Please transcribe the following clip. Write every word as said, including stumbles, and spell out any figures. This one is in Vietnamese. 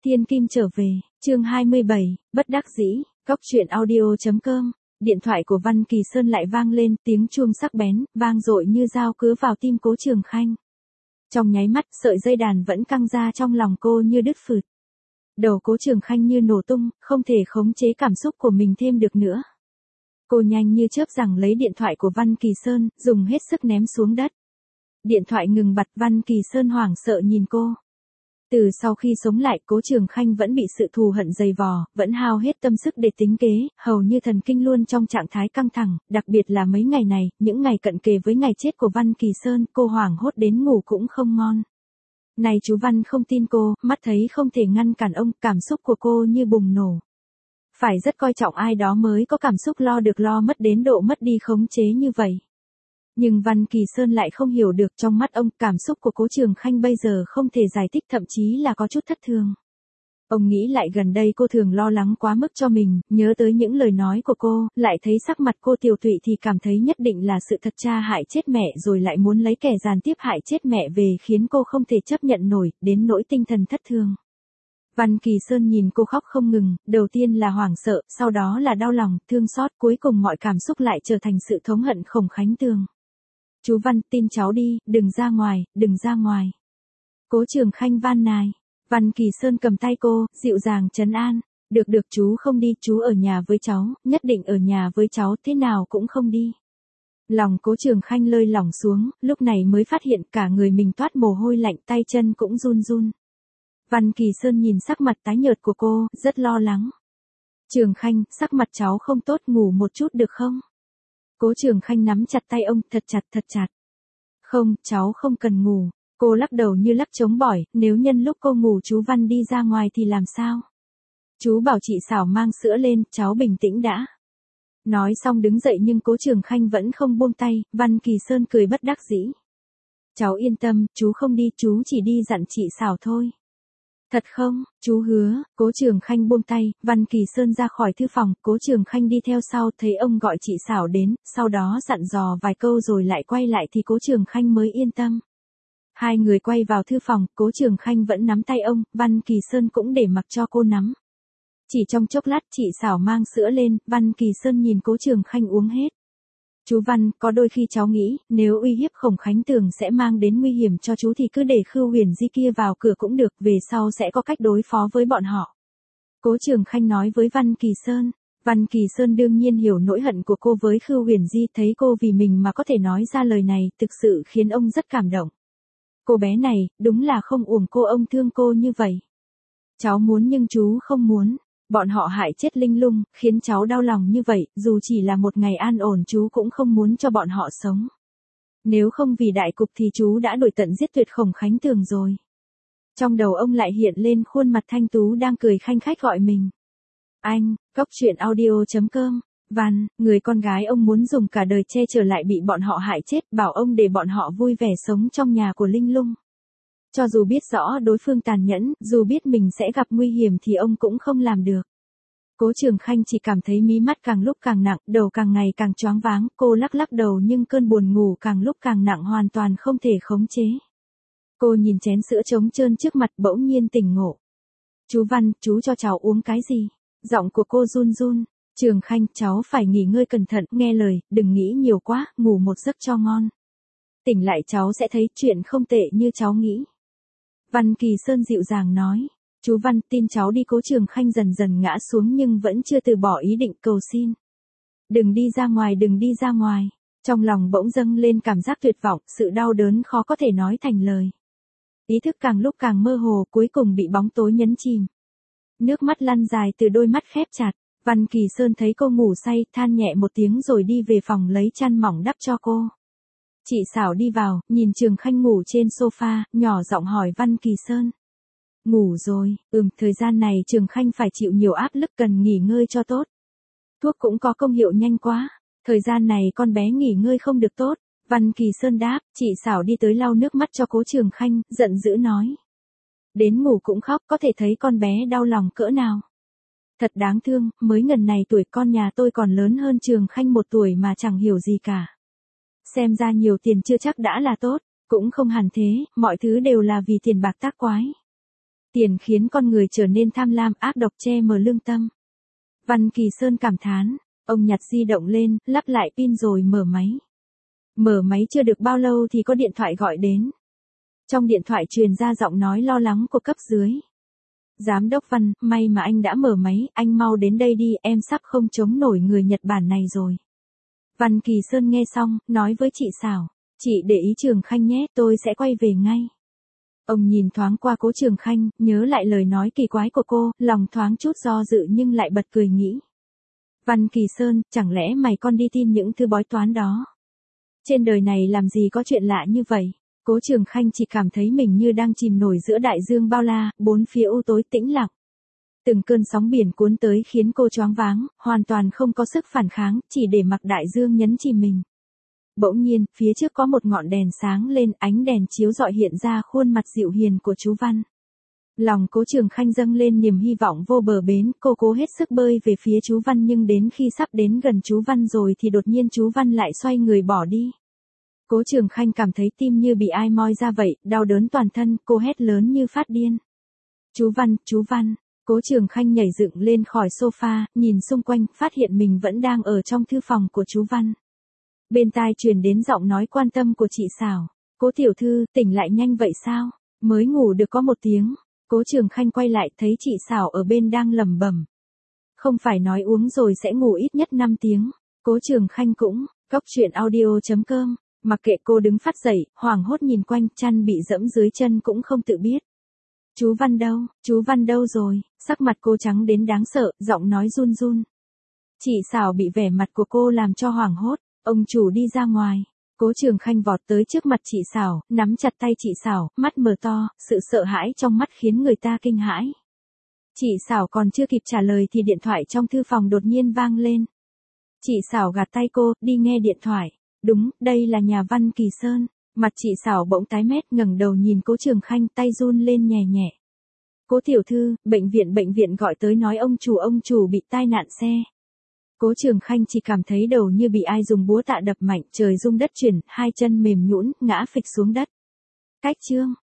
Thiên Kim trở về, chương hai mươi bảy, bất đắc dĩ, cóc truyện audio.com. Điện thoại của Văn Kỳ Sơn lại vang lên, tiếng chuông sắc bén, vang dội như dao cứa vào tim Cố Trường Khanh. Trong nháy mắt, sợi dây đàn vẫn căng ra trong lòng cô như đứt phượt. Đầu Cố Trường Khanh như nổ tung, không thể khống chế cảm xúc của mình thêm được nữa. Cô nhanh như chớp giằng lấy điện thoại của Văn Kỳ Sơn, dùng hết sức ném xuống đất. Điện thoại ngừng bật, Văn Kỳ Sơn hoảng sợ nhìn cô. Từ sau khi sống lại, Cố Trường Khanh vẫn bị sự thù hận dày vò, vẫn hao hết tâm sức để tính kế, hầu như thần kinh luôn trong trạng thái căng thẳng, đặc biệt là mấy ngày này, những ngày cận kề với ngày chết của Văn Kỳ Sơn, cô hoảng hốt đến ngủ cũng không ngon. Này chú Văn không tin cô, mắt thấy không thể ngăn cản ông, cảm xúc của cô như bùng nổ. Phải rất coi trọng ai đó mới có cảm xúc lo được lo mất đến độ mất đi khống chế như vậy. Nhưng Văn Kỳ Sơn lại không hiểu được, trong mắt ông, cảm xúc của Cố Trường Khanh bây giờ không thể giải thích, thậm chí là có chút thất thường. Ông nghĩ lại gần đây cô thường lo lắng quá mức cho mình, nhớ tới những lời nói của cô, lại thấy sắc mặt cô tiều tụy thì cảm thấy nhất định là sự thật, cha hại chết mẹ rồi lại muốn lấy kẻ gián tiếp hại chết mẹ về, khiến cô không thể chấp nhận nổi, đến nỗi tinh thần thất thường. Văn Kỳ Sơn nhìn cô khóc không ngừng, đầu tiên là hoảng sợ, sau đó là đau lòng, thương xót, cuối cùng mọi cảm xúc lại trở thành sự thống hận Khổng Khánh Tường. Chú Văn, tin cháu đi, đừng ra ngoài, đừng ra ngoài. Cố Trường Khanh van nài. Văn Kỳ Sơn cầm tay cô, dịu dàng trấn an. Được được chú không đi, chú ở nhà với cháu, nhất định ở nhà với cháu, thế nào cũng không đi. Lòng Cố Trường Khanh lơi lỏng xuống, lúc này mới phát hiện cả người mình toát mồ hôi lạnh, tay chân cũng run run. Văn Kỳ Sơn nhìn sắc mặt tái nhợt của cô, rất lo lắng. Trường Khanh, sắc mặt cháu không tốt, ngủ một chút được không? Cố Trường Khanh nắm chặt tay ông, thật chặt thật chặt. Không, cháu không cần ngủ. Cô lắc đầu như lắc trống bỏi, nếu nhân lúc cô ngủ chú Văn đi ra ngoài thì làm sao? Chú bảo chị Xảo mang sữa lên, cháu bình tĩnh đã. Nói xong đứng dậy nhưng Cố Trường Khanh vẫn không buông tay, Văn Kỳ Sơn cười bất đắc dĩ. Cháu yên tâm, chú không đi, chú chỉ đi dặn chị Xảo thôi. Thật không, chú hứa. Cố Trường Khanh buông tay, Văn Kỳ Sơn ra khỏi thư phòng, Cố Trường Khanh đi theo sau, thấy ông gọi chị Xảo đến, sau đó dặn dò vài câu rồi lại quay lại thì Cố Trường Khanh mới yên tâm. Hai người quay vào thư phòng, Cố Trường Khanh vẫn nắm tay ông, Văn Kỳ Sơn cũng để mặc cho cô nắm. Chỉ trong chốc lát chị Xảo mang sữa lên, Văn Kỳ Sơn nhìn Cố Trường Khanh uống hết. Chú Văn, có đôi khi cháu nghĩ, nếu uy hiếp Khổng Khánh Tường sẽ mang đến nguy hiểm cho chú thì cứ để Khưu Huyền Di kia vào cửa cũng được, về sau sẽ có cách đối phó với bọn họ. Cố Trường Khanh nói với Văn Kỳ Sơn. Văn Kỳ Sơn đương nhiên hiểu nỗi hận của cô với Khưu Huyền Di, thấy cô vì mình mà có thể nói ra lời này, thực sự khiến ông rất cảm động. Cô bé này, đúng là không uổng cô ông thương cô như vậy. Cháu muốn nhưng chú không muốn. Bọn họ hại chết Linh Lung, khiến cháu đau lòng như vậy, dù chỉ là một ngày an ổn chú cũng không muốn cho bọn họ sống. Nếu không vì đại cục thì chú đã đuổi tận giết tuyệt Khổng Khánh Tường rồi. Trong đầu ông lại hiện lên khuôn mặt thanh tú đang cười khanh khách gọi mình. Anh, cóc truyện audio.com, Văn, người con gái ông muốn dùng cả đời che chở lại bị bọn họ hại chết, bảo ông để bọn họ vui vẻ sống trong nhà của Linh Lung. Cho dù biết rõ đối phương tàn nhẫn, dù biết mình sẽ gặp nguy hiểm thì ông cũng không làm được. Cố Trường Khanh chỉ cảm thấy mí mắt càng lúc càng nặng, đầu càng ngày càng choáng váng, cô lắc lắc đầu nhưng cơn buồn ngủ càng lúc càng nặng, hoàn toàn không thể khống chế. Cô nhìn chén sữa trống trơn trước mặt, bỗng nhiên tỉnh ngộ. Chú Văn, chú cho cháu uống cái gì? Giọng của cô run run. Trường Khanh, cháu phải nghỉ ngơi cẩn thận, nghe lời, đừng nghĩ nhiều quá, ngủ một giấc cho ngon. Tỉnh lại cháu sẽ thấy chuyện không tệ như cháu nghĩ. Văn Kỳ Sơn dịu dàng nói. Chú Văn, tin cháu đi. Cố Trường Khanh dần dần ngã xuống nhưng vẫn chưa từ bỏ ý định, cầu xin. Đừng đi ra ngoài, đừng đi ra ngoài. Trong lòng bỗng dâng lên cảm giác tuyệt vọng, sự đau đớn khó có thể nói thành lời. Ý thức càng lúc càng mơ hồ, cuối cùng bị bóng tối nhấn chìm. Nước mắt lăn dài từ đôi mắt khép chặt. Văn Kỳ Sơn thấy cô ngủ say, than nhẹ một tiếng rồi đi về phòng lấy chăn mỏng đắp cho cô. Chị Xảo đi vào, nhìn Trường Khanh ngủ trên sofa, nhỏ giọng hỏi Văn Kỳ Sơn. Ngủ rồi, ừm, thời gian này Trường Khanh phải chịu nhiều áp lực, cần nghỉ ngơi cho tốt. Thuốc cũng có công hiệu nhanh quá, thời gian này con bé nghỉ ngơi không được tốt. Văn Kỳ Sơn đáp, chị Xảo đi tới lau nước mắt cho Cố Trường Khanh, giận dữ nói. Đến ngủ cũng khóc, có thể thấy con bé đau lòng cỡ nào. Thật đáng thương, mới ngần này tuổi, con nhà tôi còn lớn hơn Trường Khanh một tuổi mà chẳng hiểu gì cả. Xem ra nhiều tiền chưa chắc đã là tốt, cũng không hẳn thế, mọi thứ đều là vì tiền bạc tác quái. Tiền khiến con người trở nên tham lam ác độc che mờ lương tâm. Văn Kỳ Sơn cảm thán, ông nhặt di động lên, lắp lại pin rồi mở máy. Mở máy chưa được bao lâu thì có điện thoại gọi đến. Trong điện thoại truyền ra giọng nói lo lắng của cấp dưới. Giám đốc Văn, may mà anh đã mở máy, anh mau đến đây đi, em sắp không chống nổi người Nhật Bản này rồi. Văn Kỳ Sơn nghe xong, nói với chị Sảo, chị để ý Trường Khanh nhé, tôi sẽ quay về ngay. Ông nhìn thoáng qua Cố Trường Khanh, nhớ lại lời nói kỳ quái của cô, lòng thoáng chút do dự nhưng lại bật cười nghĩ. Văn Kỳ Sơn, chẳng lẽ mày con đi tin những thứ bói toán đó? Trên đời này làm gì có chuyện lạ như vậy? Cố Trường Khanh chỉ cảm thấy mình như đang chìm nổi giữa đại dương bao la, bốn phía u tối tĩnh lặng. Từng cơn sóng biển cuốn tới khiến cô choáng váng, hoàn toàn không có sức phản kháng, chỉ để mặc đại dương nhấn chìm mình. Bỗng nhiên, phía trước có một ngọn đèn sáng lên, ánh đèn chiếu rọi hiện ra khuôn mặt dịu hiền của chú Văn. Lòng Cố Trường Khanh dâng lên niềm hy vọng vô bờ bến, cô cố hết sức bơi về phía chú Văn nhưng đến khi sắp đến gần chú Văn rồi thì đột nhiên chú Văn lại xoay người bỏ đi. Cố Trường Khanh cảm thấy tim như bị ai moi ra vậy, đau đớn toàn thân, cô hét lớn như phát điên. Chú Văn, chú Văn. Cố Trường Khanh nhảy dựng lên khỏi sofa, nhìn xung quanh, phát hiện mình vẫn đang ở trong thư phòng của chú Văn. Bên tai truyền đến giọng nói quan tâm của chị Sảo. Cố tiểu thư, tỉnh lại nhanh vậy sao? Mới ngủ được có một tiếng. Cố Trường Khanh quay lại thấy chị Sảo ở bên đang lẩm bẩm. Không phải nói uống rồi sẽ ngủ ít nhất năm tiếng. Cố Trường Khanh cũng, cóc truyện audio chấm com. Mặc kệ cô đứng phát dậy, hoảng hốt nhìn quanh, chăn bị dẫm dưới chân cũng không tự biết. Chú Văn đâu, chú Văn đâu rồi, sắc mặt cô trắng đến đáng sợ, giọng nói run run. Chị Sảo bị vẻ mặt của cô làm cho hoảng hốt, ông chủ đi ra ngoài. Cố Trường Khanh vọt tới trước mặt chị Sảo, nắm chặt tay chị Sảo, mắt mở to, sự sợ hãi trong mắt khiến người ta kinh hãi. Chị Sảo còn chưa kịp trả lời thì điện thoại trong thư phòng đột nhiên vang lên. Chị Sảo gạt tay cô, đi nghe điện thoại. Đúng, đây là nhà Văn Kỳ Sơn. Mặt chị Sảo bỗng tái mét, ngẩng đầu nhìn Cố Trường Khanh, tay run lên nhẹ nhẹ. Cố tiểu thư, bệnh viện bệnh viện gọi tới nói ông chủ ông chủ bị tai nạn xe. Cố Trường Khanh chỉ cảm thấy đầu như bị ai dùng búa tạ đập mạnh, trời rung đất chuyển, hai chân mềm nhũn, ngã phịch xuống đất. Cách chương